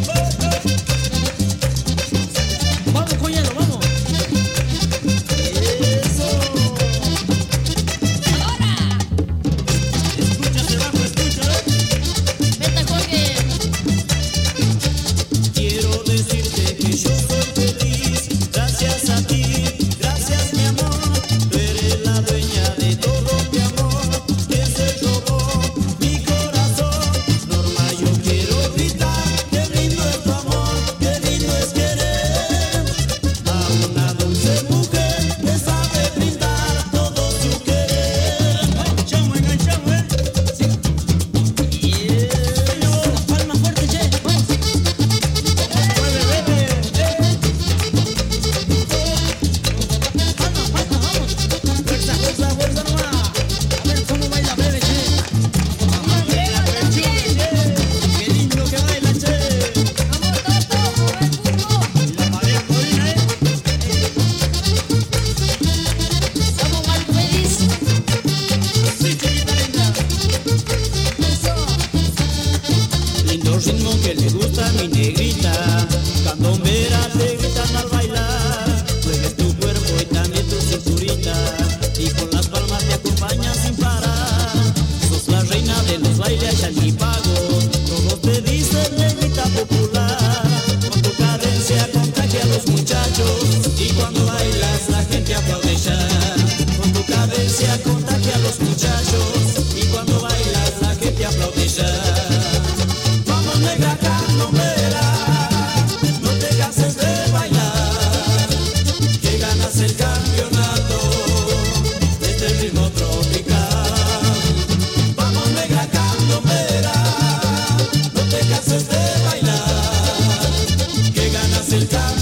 Vamos, cuñado, vamos. Eso. Ahora, Escucha, trabajo, escucha. vete, Jorge. Quiero decirte que yo soy feliz, gracias a ti, gracias mi amor. Tú eres la dueña de todo mi amor, que se robó mi corazón. Norma, yo quiero gritar, qué lindo es tu amor, qué lindo es querer a una dulce mujer que sabe brindar todo su querer. Enganchamos, enganchamos, sí. Las palmas fuertes, che, vamos. Mueve, bebé, palmas, palmas, vamos. Fuerza, fuerza, fuerza nomás. A ver cómo baila bebé, che. Baila, che. Qué lindo que baila, che. Vamos, Toto, mueve el culo. Y la marea corina, Somos mal feliz. sí, chiquita linda. Eso. Lindo ritmo que le gusta a mi negrita, candombera te gritan al bailar, mueves tu cuerpo y también tu cinturita, y con las palmas te acompañan sin parar, sos la reina de los bailes allá ni pago, todos te dicen negrita popular, con tu cadencia contagia a los muchachos, y cuando bailas la gente aplaude ya, con tu cadencia contagia a los muchachos, y cuando bailas la gente aplaude ya. Vamos negra candombera, no te canses de bailar, que ganas el campeonato de este ritmo tropical. Vamos negra candombera, no te canses de bailar, que ganas el campeonato.